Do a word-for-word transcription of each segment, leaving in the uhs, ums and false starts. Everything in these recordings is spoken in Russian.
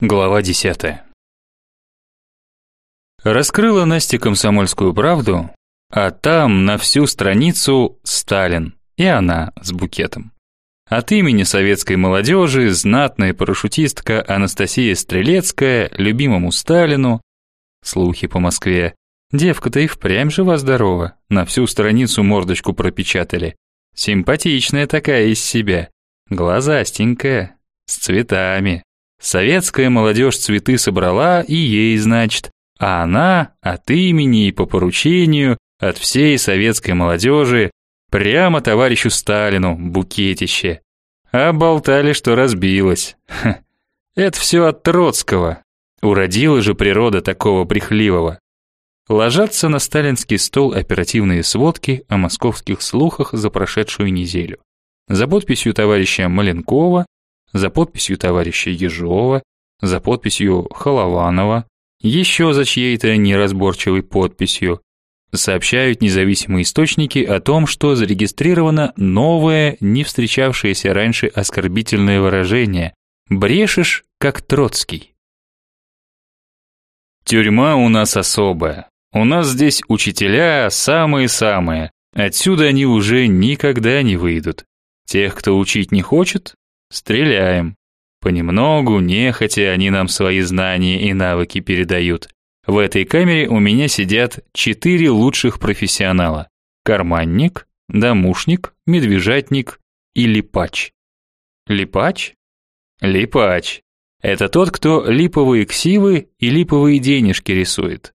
Глава десятая. Раскрыла Настя «Комсомольскую правду», а там на всю страницу Сталин и она с букетом. От имени советской молодежи знатная парашютистка Анастасия Стрелецкая любимому Сталину. Слухи по Москве. Девка-то и впрямь жива-здорова, на всю страницу мордочку пропечатали. Симпатичная такая из себя, глазастенькая, с цветами. Советская молодежь цветы собрала и ей, значит, а она от имени и по поручению от всей советской молодежи прямо товарищу Сталину букетище. А болтали, что разбилось. Ха, это все от Троцкого. Уродила же природа такого брехливого. Ложатся на сталинский стол оперативные сводки о московских слухах за прошедшую неделю. За подписью товарища Маленкова, за подписью товарища Ежова, за подписью Холованова, еще за чьей-то неразборчивой подписью. Сообщают независимые источники о том, что зарегистрировано новое, не встречавшееся раньше оскорбительное выражение «брешешь, как Троцкий». Тюрьма у нас особая. У нас здесь учителя самые-самые. Отсюда они уже никогда не выйдут. Тех, кто учить не хочет, стреляем. Понемногу, нехотя, они нам свои знания и навыки передают. В этой камере у меня сидят четыре лучших профессионала: карманник, домушник, медвежатник и липач. Липач? Липач. Это тот, кто липовые ксивы и липовые денежки рисует.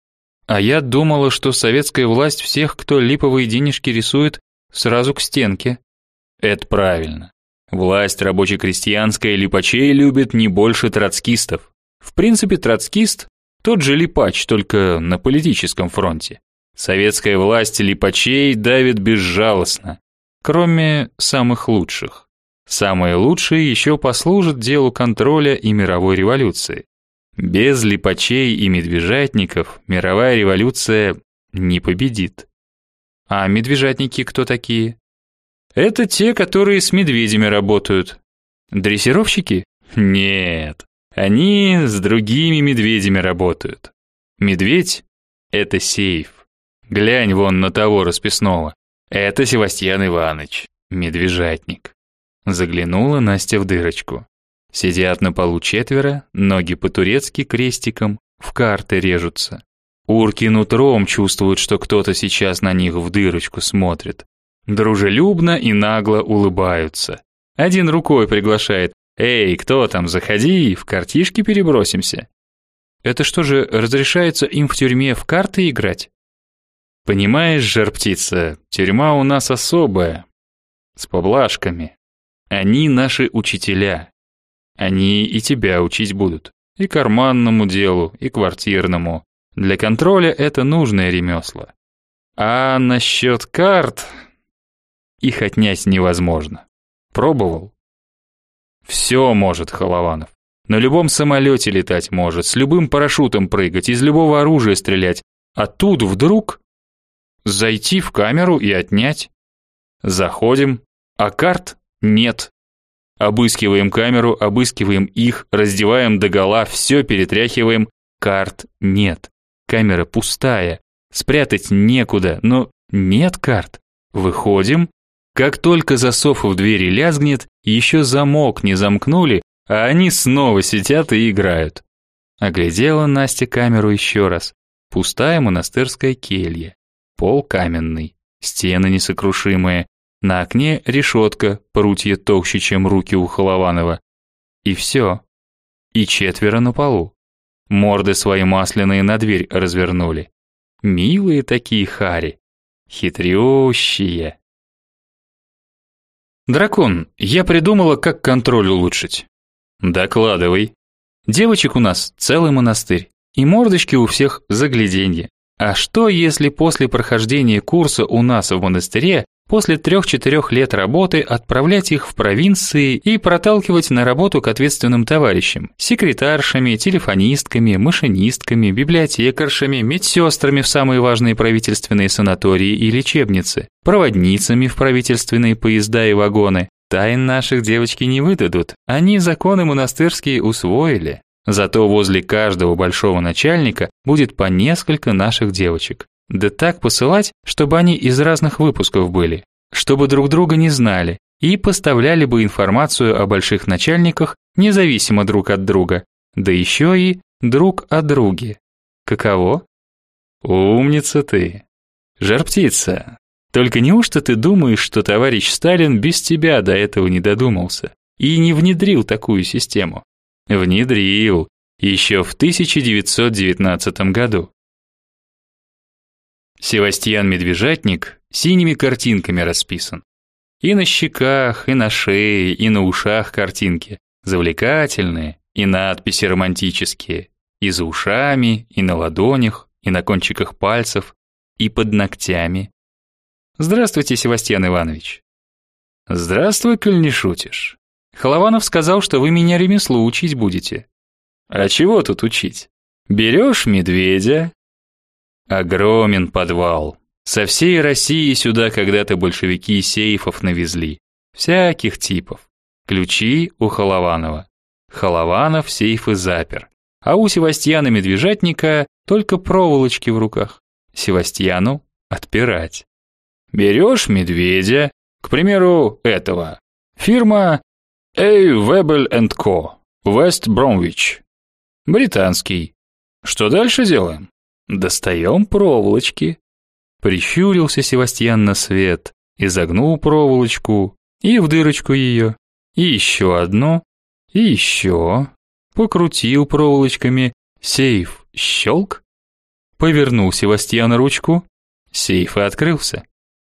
А я думала, что советская власть всех, кто липовые денежки рисует, сразу к стенке. Это правильно. Власть рабоче-крестьянская липачей любит не больше троцкистов. В принципе, троцкист – тот же липач, только на политическом фронте. Советская власть липачей давит безжалостно, кроме самых лучших. Самые лучшие еще послужат делу контроля и мировой революции. Без липачей и медвежатников мировая революция не победит. А медвежатники кто такие? Это те, которые с медведями работают. Дрессировщики? Нет, они с другими медведями работают. Медведь – это сейф. Глянь вон на того расписного. Это Севастьян Иванович, медвежатник. Заглянула Настя в дырочку. Сидят на полу четверо, ноги по-турецки крестиком, в карты режутся. Урки нутром чувствуют, что кто-то сейчас на них в дырочку смотрит. Дружелюбно и нагло улыбаются. Один рукой приглашает: «Эй, кто там, заходи, в картишки перебросимся». Это что же, разрешается им в тюрьме в карты играть? Понимаешь, жар-птица, тюрьма у нас особая, с поблажками. Они наши учителя. Они и тебя учить будут, и карманному делу, и квартирному. Для контроля это нужное ремесло. А насчет карт... Их отнять невозможно. Пробовал? Все может Холованов. На любом самолете летать может, с любым парашютом прыгать, из любого оружия стрелять. А тут вдруг зайти в камеру и отнять. Заходим, а карт нет. Обыскиваем камеру, обыскиваем их, раздеваем догола, все перетряхиваем. Карт нет. Камера пустая. Спрятать некуда, но нет карт. Выходим. Как только засов в двери лязгнет, еще замок не замкнули, а они снова сидят и играют. Оглядела Настя камеру еще раз. Пустая монастырская келья. Пол каменный, стены несокрушимые. На окне решетка, прутья толще, чем руки у Холованова. И все. И четверо на полу. Морды свои масляные на дверь развернули. Милые такие хари. Хитрющие. «Дракон, я придумала, как контроль улучшить». «Докладывай». «Девочек у нас целый монастырь, и мордочки у всех загляденье. А что, если после прохождения курса у нас в монастыре после трех-четырех лет работы отправлять их в провинции и проталкивать на работу к ответственным товарищам, секретаршами, телефонистками, машинистками, библиотекаршами, медсестрами в самые важные правительственные санатории и лечебницы, проводницами в правительственные поезда и вагоны. Тайн наших девочки не выдадут, они законы монастырские усвоили. Зато возле каждого большого начальника будет по несколько наших девочек. Да так посылать, чтобы они из разных выпусков были, чтобы друг друга не знали и поставляли бы информацию о больших начальниках независимо друг от друга, да еще и друг о друге. Каково? Умница ты. Жар-птица. Только неужто ты думаешь, что товарищ Сталин без тебя до этого не додумался и не внедрил такую систему? Внедрил еще в тысяча девятьсот девятнадцатом году. Севастьян Медвежатник синими картинками расписан. И на щеках, и на шее, и на ушах картинки, завлекательные, и надписи романтические, и за ушами, и на ладонях, и на кончиках пальцев, и под ногтями. Здравствуйте, Севастьян Иванович. Здравствуй, коль не шутишь. Холованов сказал, что вы меня ремеслу учить будете. А чего тут учить? Берешь медведя. Огромен подвал. Со всей России сюда когда-то большевики сейфов навезли. Всяких типов. Ключи у Холованова. Холованов сейфы запер. А у Севастьяна Медвежатника только проволочки в руках. Севастьяну отпирать. Берешь медведя, к примеру, этого. Фирма A. Webel энд Co. West Bromwich. Британский. Что дальше делаем? Достаем проволочки. Прищурился Севастьян на свет, изогнул проволочку и в дырочку ее, и еще одну, и еще. Покрутил проволочками, сейф щелк. Повернул Севастьян ручку, сейф и открылся.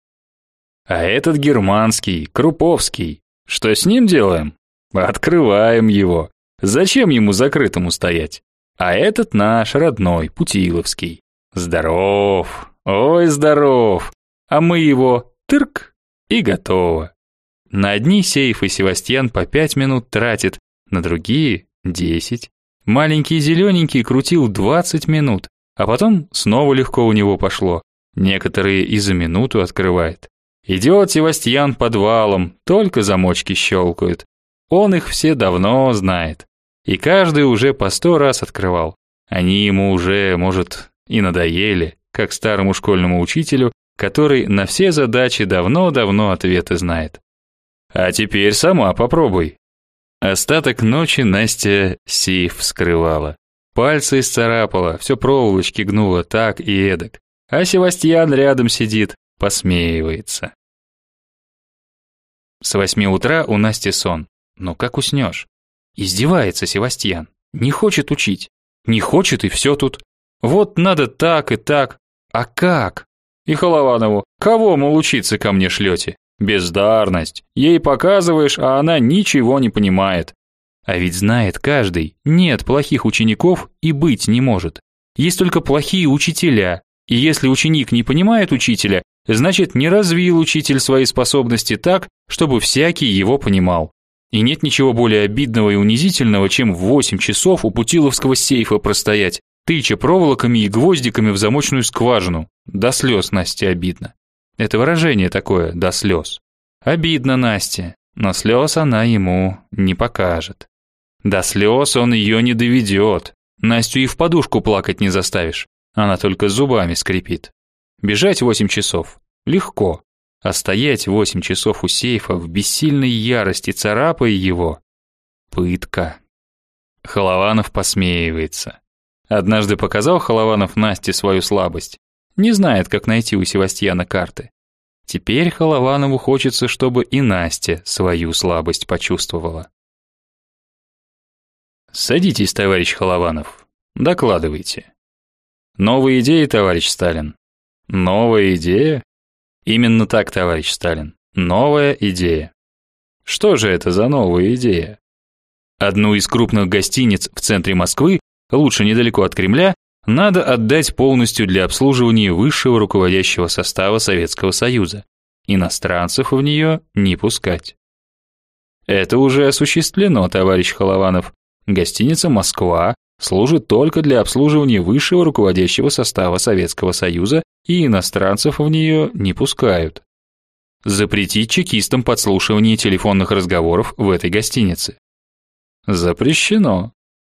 А этот германский, Круповский, что с ним делаем? Открываем его. Зачем ему закрытому стоять? А этот наш родной, Путиловский. Здоров. Ой, здоров, а мы его тырк и готово. На одни сейфы Севастьян по пять минут тратит, на другие десять. Маленький зелененький крутил двадцать минут, а потом снова легко у него пошло. Некоторые и за минуту открывает. Идет Севастьян подвалом, только замочки щелкают. Он их все давно знает. И каждый уже по сто раз открывал. Они ему уже, может, и надоели, как старому школьному учителю, который на все задачи давно-давно ответы знает. А теперь сама попробуй. Остаток ночи Настя сейф вскрывала. Пальцы исцарапала, все проволочки гнула так и эдак. А Севастьян рядом сидит, посмеивается. С восьми утра у Насти сон. Ну как уснешь? Издевается Севастьян. Не хочет учить. Не хочет, и все тут. Вот надо так и так. А как? И Холованову: кого, мол, учиться ко мне шлете? Бездарность. Ей показываешь, а она ничего не понимает. А ведь знает каждый, нет плохих учеников и быть не может. Есть только плохие учителя. И если ученик не понимает учителя, значит, не развил учитель свои способности так, чтобы всякий его понимал. И нет ничего более обидного и унизительного, чем в восемь часов у Путиловского сейфа простоять, тыча проволоками и гвоздиками в замочную скважину. До слез Насте обидно. Это выражение такое, до слез. Обидно Насте, но слез она ему не покажет. До слез он ее не доведет. Настю и в подушку плакать не заставишь. Она только зубами скрипит. Бежать восемь часов легко, а стоять восемь часов у сейфа в бессильной ярости, царапая его — пытка. Холованов посмеивается. Однажды показал Холованов Насте свою слабость. Не знает, как найти у Севастьяна карты. Теперь Холованову хочется, чтобы и Настя свою слабость почувствовала. Садитесь, товарищ Холованов, докладывайте. Новая идея, товарищ Сталин. Новая идея? Именно так, товарищ Сталин. Новая идея. Что же это за новая идея? Одну из крупных гостиниц в центре Москвы, лучше недалеко от Кремля, надо отдать полностью для обслуживания высшего руководящего состава Советского Союза. Иностранцев в нее не пускать. Это уже осуществлено, товарищ Холованов. Гостиница «Москва» служит только для обслуживания высшего руководящего состава Советского Союза, и иностранцев в нее не пускают. Запретить чекистам подслушивание телефонных разговоров в этой гостинице. Запрещено.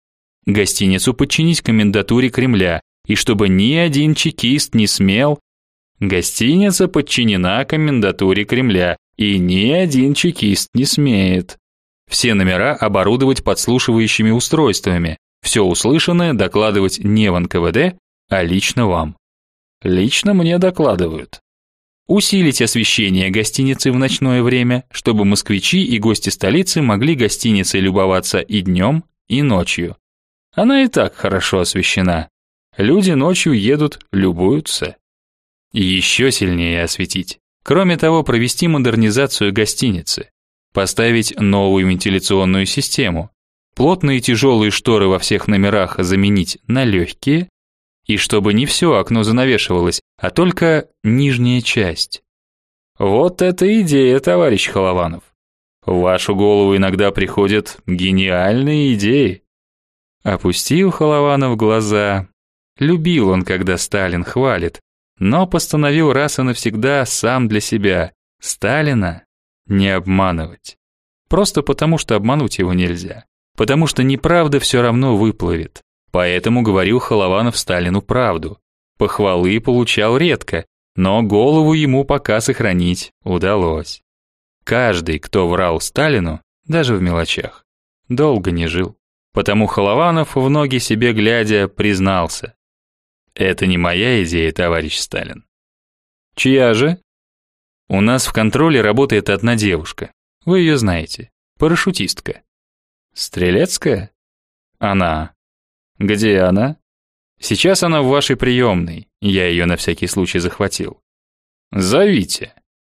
Гостиницу подчинить комендатуре Кремля, и чтобы ни один чекист не смел. Гостиница подчинена комендатуре Кремля, и ни один чекист не смеет. Все номера оборудовать подслушивающими устройствами. Все услышанное докладывать не в эн ка вэ дэ, а лично вам. Лично мне докладывают. Усилить освещение гостиницы в ночное время, чтобы москвичи и гости столицы могли гостиницей любоваться и днем, и ночью. Она и так хорошо освещена. Люди ночью едут, любуются. И еще сильнее осветить. Кроме того, провести модернизацию гостиницы. Поставить новую вентиляционную систему. Плотные тяжелые шторы во всех номерах заменить на легкие. И чтобы не все окно занавешивалось, а только нижняя часть. Вот это идея, товарищ Холованов. В вашу голову иногда приходят гениальные идеи. Опустил Холованов глаза. Любил он, когда Сталин хвалит, но постановил раз и навсегда сам для себя Сталина не обманывать. Просто потому, что обмануть его нельзя. Потому что неправда все равно выплывет. Поэтому говорил Холованов Сталину правду. Похвалы получал редко, но голову ему пока сохранить удалось. Каждый, кто врал Сталину, даже в мелочах, долго не жил. Потому Холованов, в ноги себе глядя, признался: «Это не моя идея, товарищ Сталин». «Чья же?» «У нас в контроле работает одна девушка. Вы ее знаете. Парашютистка». «Стрелецкая?» «Она». «Где она?» «Сейчас она в вашей приемной. Я ее на всякий случай захватил». «Зовите».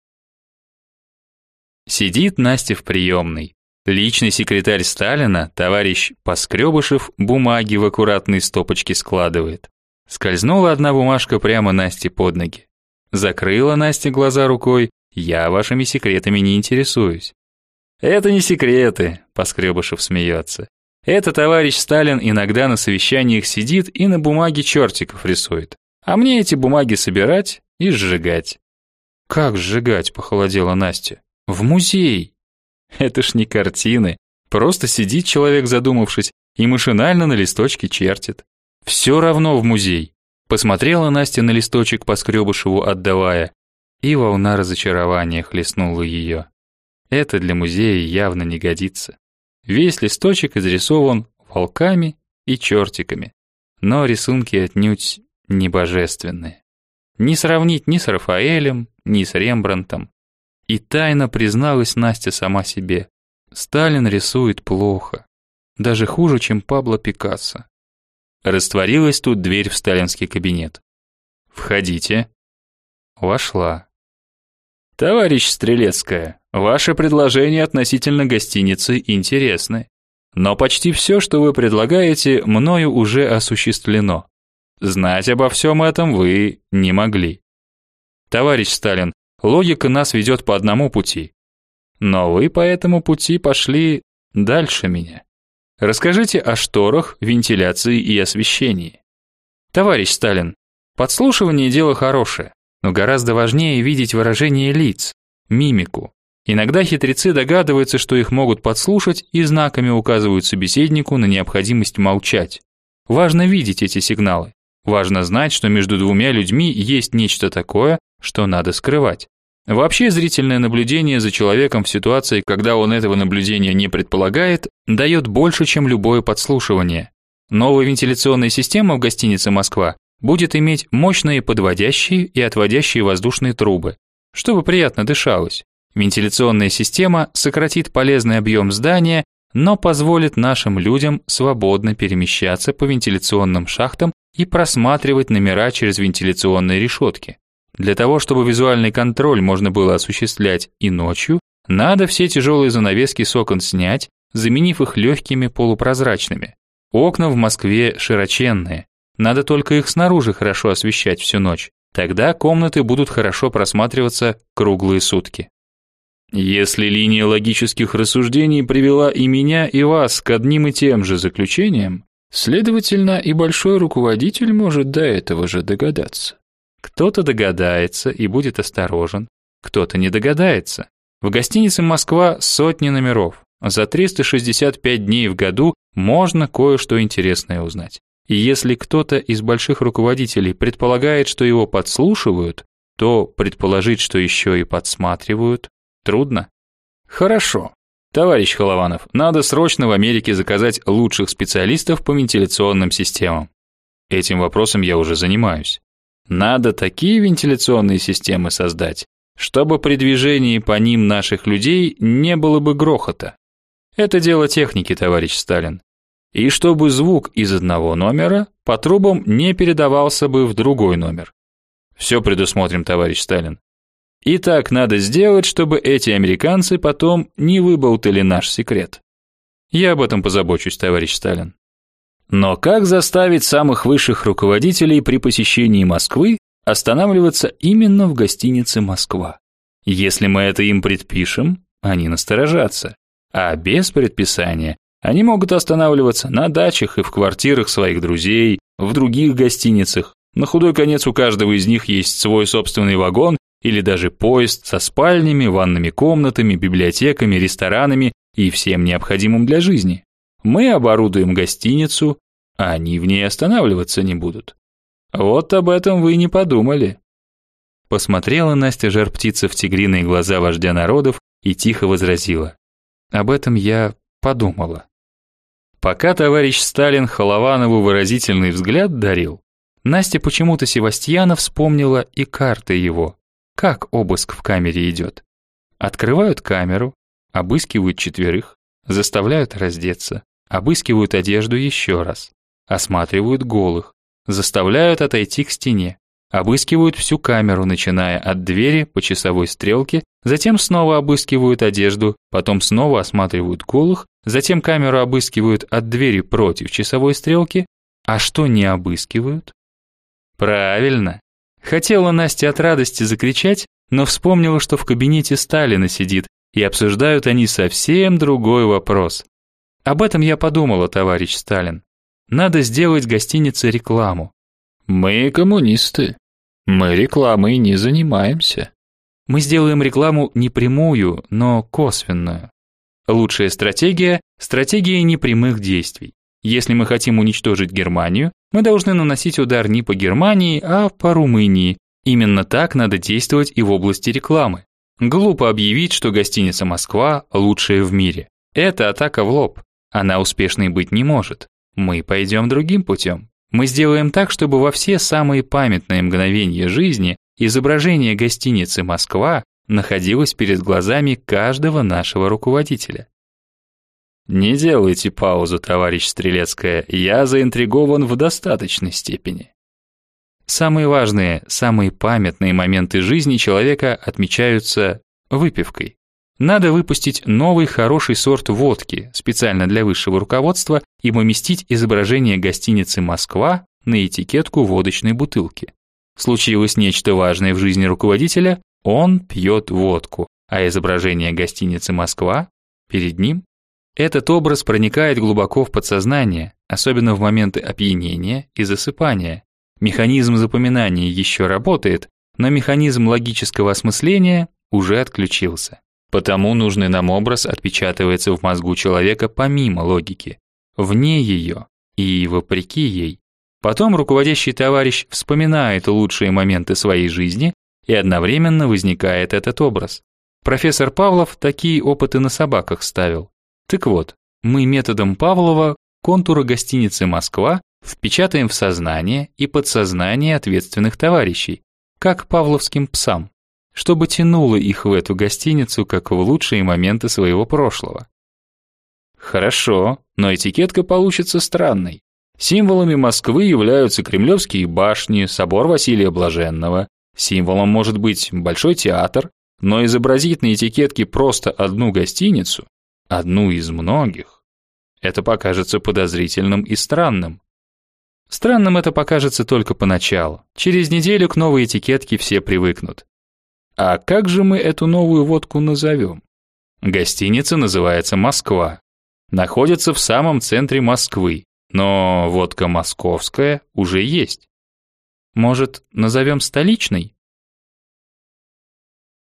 Сидит Настя в приемной. Личный секретарь Сталина, товарищ Поскребышев, бумаги в аккуратные стопочки складывает. Скользнула одна бумажка прямо Насте под ноги. Закрыла Настя глаза рукой: «Я вашими секретами не интересуюсь». «Это не секреты», — Поскребышев смеется. «Это товарищ Сталин иногда на совещаниях сидит и на бумаге чертиков рисует. А мне эти бумаги собирать и сжигать». «Как сжигать?» — похолодела Настя. «В музей». «Это ж не картины. Просто сидит человек, задумавшись, и машинально на листочке чертит. Все равно в музей». Посмотрела Настя на листочек Поскребышеву отдавая, и волна разочарования хлестнула ее. Это для музея явно не годится. Весь листочек изрисован волками и чертиками, но рисунки отнюдь не божественные. Не сравнить ни с Рафаэлем, ни с Рембрандтом. И тайно призналась Настя сама себе: Сталин рисует плохо, даже хуже, чем Пабло Пикассо. Растворилась тут дверь в сталинский кабинет. «Входите». Вошла. «Товарищ Стрелецкая, ваши предложения относительно гостиницы интересны, но почти все, что вы предлагаете, мною уже осуществлено. Знать обо всем этом вы не могли. Товарищ Сталин, логика нас ведет по одному пути, но вы по этому пути пошли дальше меня. Расскажите о шторах, вентиляции и освещении. Товарищ Сталин, подслушивание дело хорошее, но гораздо важнее видеть выражение лиц, мимику. Иногда хитрецы догадываются, что их могут подслушать, и знаками указывают собеседнику на необходимость молчать. Важно видеть эти сигналы. Важно знать, что между двумя людьми есть нечто такое, что надо скрывать. Вообще, зрительное наблюдение за человеком в ситуации, когда он этого наблюдения не предполагает, дает больше, чем любое подслушивание. Новая вентиляционная система в гостинице «Москва» будет иметь мощные подводящие и отводящие воздушные трубы, чтобы приятно дышалось. Вентиляционная система сократит полезный объем здания, но позволит нашим людям свободно перемещаться по вентиляционным шахтам и просматривать номера через вентиляционные решетки. Для того, чтобы визуальный контроль можно было осуществлять и ночью, надо все тяжелые занавески с окон снять, заменив их легкими полупрозрачными. Окна в Москве широченные. Надо только их снаружи хорошо освещать всю ночь. Тогда комнаты будут хорошо просматриваться круглые сутки. Если линия логических рассуждений привела и меня, и вас к одним и тем же заключениям, следовательно, и большой руководитель может до этого же догадаться. Кто-то догадается и будет осторожен, кто-то не догадается. В гостинице «Москва» сотни номеров. За триста шестьдесят пять дней в году можно кое-что интересное узнать. И если кто-то из больших руководителей предполагает, что его подслушивают, то предположить, что еще и подсматривают, трудно. Хорошо. Товарищ Холованов, надо срочно в Америке заказать лучших специалистов по вентиляционным системам. Этим вопросом я уже занимаюсь. Надо такие вентиляционные системы создать, чтобы при движении по ним наших людей не было бы грохота. Это дело техники, товарищ Сталин. И чтобы звук из одного номера по трубам не передавался бы в другой номер. Все предусмотрим, товарищ Сталин. И так надо сделать, чтобы эти американцы потом не выболтали наш секрет. Я об этом позабочусь, товарищ Сталин. Но как заставить самых высших руководителей при посещении Москвы останавливаться именно в гостинице «Москва»? Если мы это им предпишем, они насторожатся. А без предписания они могут останавливаться на дачах и в квартирах своих друзей, в других гостиницах. На худой конец у каждого из них есть свой собственный вагон или даже поезд со спальнями, ванными комнатами, библиотеками, ресторанами и всем необходимым для жизни. Мы оборудуем гостиницу, а они в ней останавливаться не будут. Вот об этом вы не подумали. Посмотрела Настя Жар-Птица в тигриные глаза вождя народов и тихо возразила: об этом я подумала. Пока товарищ Сталин Холованову выразительный взгляд дарил, Настя почему-то Севастьяна вспомнила и карты его. Как обыск в камере идет? Открывают камеру, обыскивают четверых, заставляют раздеться, обыскивают одежду еще раз, осматривают голых, заставляют отойти к стене, обыскивают всю камеру, начиная от двери по часовой стрелке, затем снова обыскивают одежду, потом снова осматривают голых, затем камеру обыскивают от двери против часовой стрелки, а что не обыскивают? Правильно. Хотела Настя от радости закричать, но вспомнила, что в кабинете Сталина сидит, и обсуждают они совсем другой вопрос. Об этом я подумала, товарищ Сталин. Надо сделать гостинице рекламу. Мы коммунисты. Мы рекламой не занимаемся. Мы сделаем рекламу не прямую, но косвенную. Лучшая стратегия – стратегия непрямых действий. Если мы хотим уничтожить Германию, мы должны наносить удар не по Германии, а по Румынии. Именно так надо действовать и в области рекламы. Глупо объявить, что гостиница «Москва» лучшая в мире. Это атака в лоб. Она успешной быть не может. Мы пойдем другим путем. Мы сделаем так, чтобы во все самые памятные мгновения жизни изображение гостиницы «Москва» находилось перед глазами каждого нашего руководителя. Не делайте паузу, товарищ Стрелецкая, я заинтригован в достаточной степени. Самые важные, самые памятные моменты жизни человека отмечаются выпивкой. Надо выпустить новый хороший сорт водки специально для высшего руководства и поместить изображение гостиницы «Москва» на этикетку водочной бутылки. Случилось нечто важное в жизни руководителя, он пьет водку, а изображение гостиницы «Москва» перед ним. Этот образ проникает глубоко в подсознание, особенно в моменты опьянения и засыпания. Механизм запоминания еще работает, но механизм логического осмысления уже отключился. Потому нужный нам образ отпечатывается в мозгу человека помимо логики, вне ее и вопреки ей. Потом руководящий товарищ вспоминает лучшие моменты своей жизни, и одновременно возникает этот образ. Профессор Павлов такие опыты на собаках ставил. Так вот, мы методом Павлова контуры гостиницы «Москва» впечатаем в сознание и подсознание ответственных товарищей, как павловским псам, чтобы тянуло их в эту гостиницу, как в лучшие моменты своего прошлого. Хорошо, но этикетка получится странной. Символами Москвы являются Кремлевские башни, собор Василия Блаженного. Символом может быть Большой театр, но изобразить на этикетке просто одну гостиницу, одну из многих, это покажется подозрительным и странным. Странным это покажется только поначалу. Через неделю к новой этикетке все привыкнут. А как же мы эту новую водку назовем? Гостиница называется «Москва». Находится в самом центре Москвы, но водка московская уже есть. Может, назовем столичной?